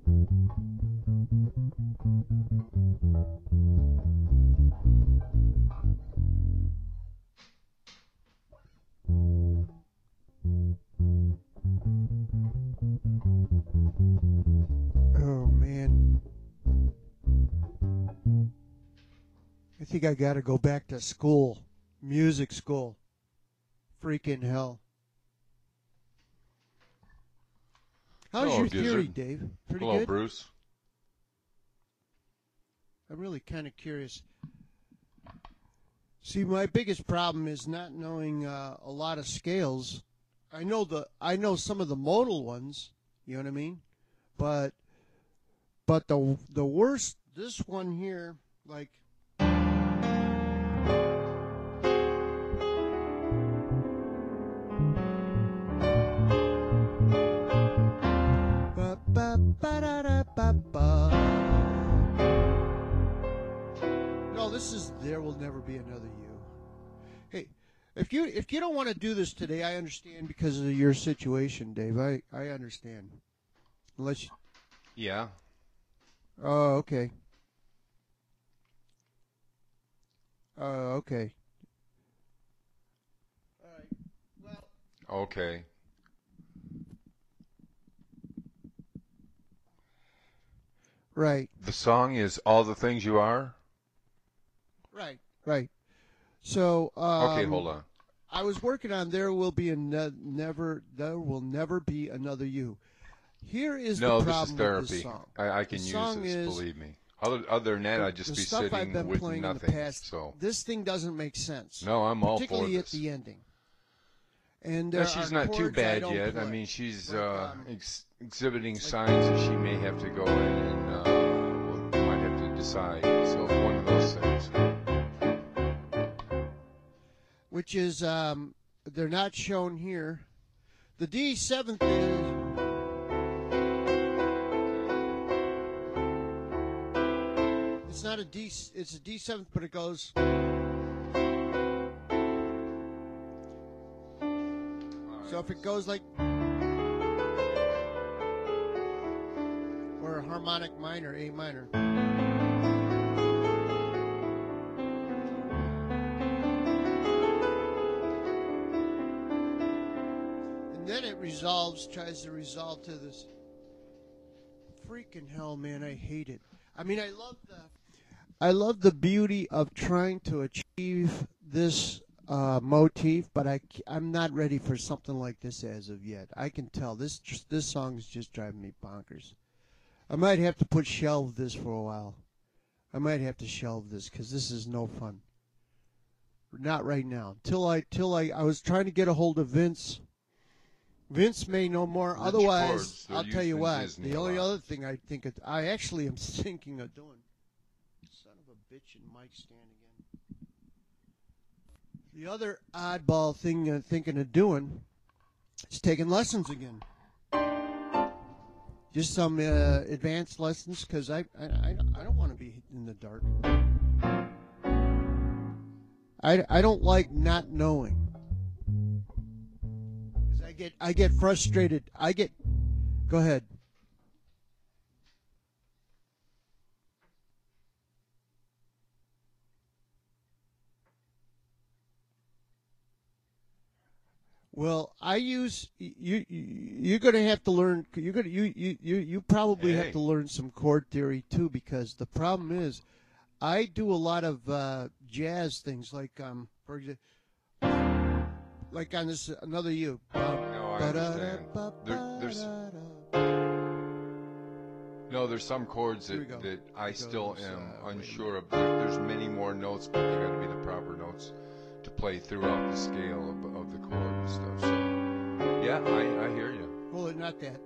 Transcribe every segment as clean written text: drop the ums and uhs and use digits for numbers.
Oh man, I think I got to go back to school, music school. Freaking hell. How's Hello, your theory, Gizzard. Dave? Pretty Hello, good? Bruce. I'm really kind of curious. See, my biggest problem is not knowing a lot of scales. I know some of the modal ones, you know what I mean? But the worst, this one here, like ba ba ba da da ba ba. No, this is There Will Never Be Another You. Hey, if you don't want to do this today, I understand because of your situation, Dave. I understand. Unless you, Yeah. oh, okay. Okay. All right. Well, Okay. right. The song is All the Things You Are? Right. Right. So, Okay, hold on. I was working on There Will Never Be Another You. Here is No, the this is problem with therapy. this song. I can The use song this, is believe me. Other than that, I'd just the be stuff I've sitting been with playing in nothing. the past. So, This thing doesn't make sense. no, I'm all for Particularly at this. the ending. And No, there she's are not too chords I bad don't yet. play. I mean, she's Like, exhibiting signs that she may have to go in and might have to decide. So, one of those things. which is they're not shown here. The D7th is it's not a D. It's a D7th, but it goes. So if it goes like, or a harmonic minor, A minor. And then it tries to resolve to this. Freaking hell, man, I hate it. I mean, I love the beauty of trying to achieve this motif, but I'm not ready for something like this as of yet. I can tell this song is just driving me bonkers. I might have to shelve this for a while. I might have to shelve this because this is no fun. Not right now. I was trying to get a hold of Vince. Vince may know more. Rich Otherwise, chords, they're I'll tell you used in what. Disney The a only lot. other thing I actually am thinking of doing. Son of a bitch and mic stand again. The other oddball thing I'm thinking of doing is taking lessons again. Just some advanced lessons because I don't want to be in the dark. I don't like not knowing. Because I get frustrated. Go ahead. Well, I use you. You're going to have to learn. You probably have Hey. to learn some chord theory too, because the problem is, I do a lot of jazz things, like for example, like on this Another You. No, I understand. There's some chords Here we that, go. that I It still goes, am wait a unsure of. There's many more notes, but they got to be the proper notes to play throughout the scale of the chord and stuff. So, yeah, I hear you. Well, not that.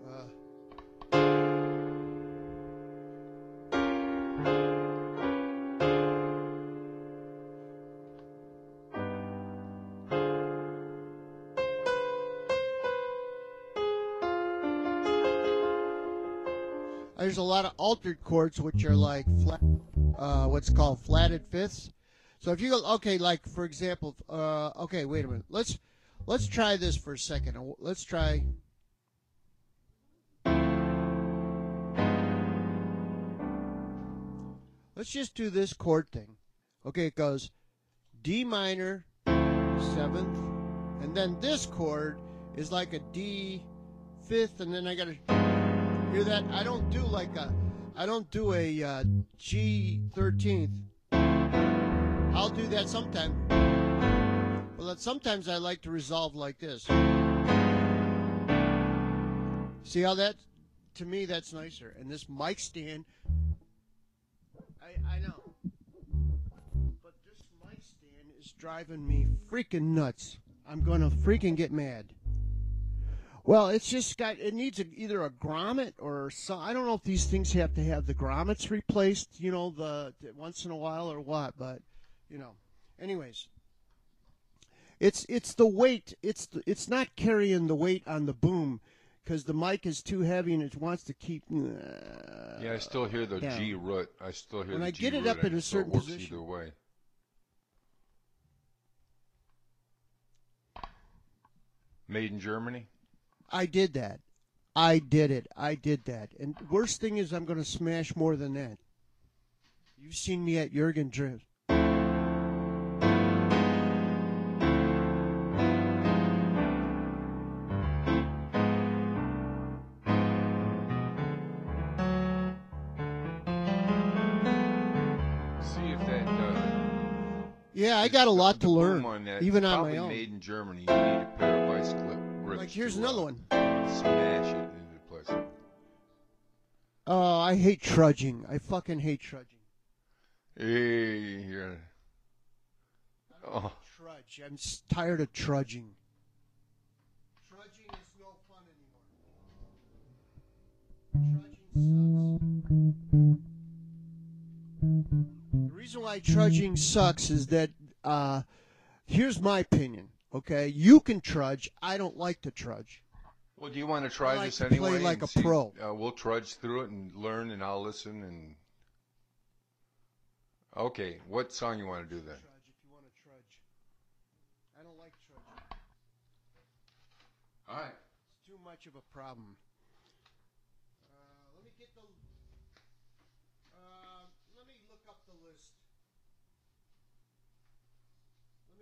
There's a lot of altered chords which are like flat, what's called flatted fifths. So if you go, okay, like for example, okay, wait a minute. Let's try this for a second. Let's try. Let's just do this chord thing. Okay, it goes D minor, 7th, and then this chord is like a D 5th, and then I gotta hear that. I don't do a G 13th. I'll do that sometime. But sometimes I like to resolve like this. See how that, to me, that's nicer. And this mic stand, I know. But this mic stand is driving me freaking nuts. I'm going to freaking get mad. Well, it's just it needs either a grommet or some. I don't know if these things have to have the grommets replaced, once in a while or what, but, anyways. It's the weight. It's not carrying the weight on the boom because the mic is too heavy and it wants to keep. Yeah, I still hear the down. G root. I still hear when the I G get it root, up in a so it certain works position. either way. Made in Germany? I did that. I did it. I did that. And worst thing is I'm going to smash more than that. You've seen me at Jürgen Drews. See if that. Yeah, I got a lot to learn, On that, even on probably my own. made in Germany. You need a pair of vice clip grips. Like here's to, another one. Smash it into place. Oh, I hate trudging. I fucking hate trudging. Hey, here. Oh. Trudge. I'm tired of trudging. Trudging is no fun anymore. Trudging sucks. The reason why trudging sucks is that, here's my opinion, okay? You can trudge. I don't like to trudge. Well, do you want to try I like this to anyway? play like and a see? pro. We'll trudge through it and learn, and I'll listen. And okay, what song you want to do then? Trudge if you want to trudge. I don't like trudging. All right. It's too much of a problem. Let me look up the list.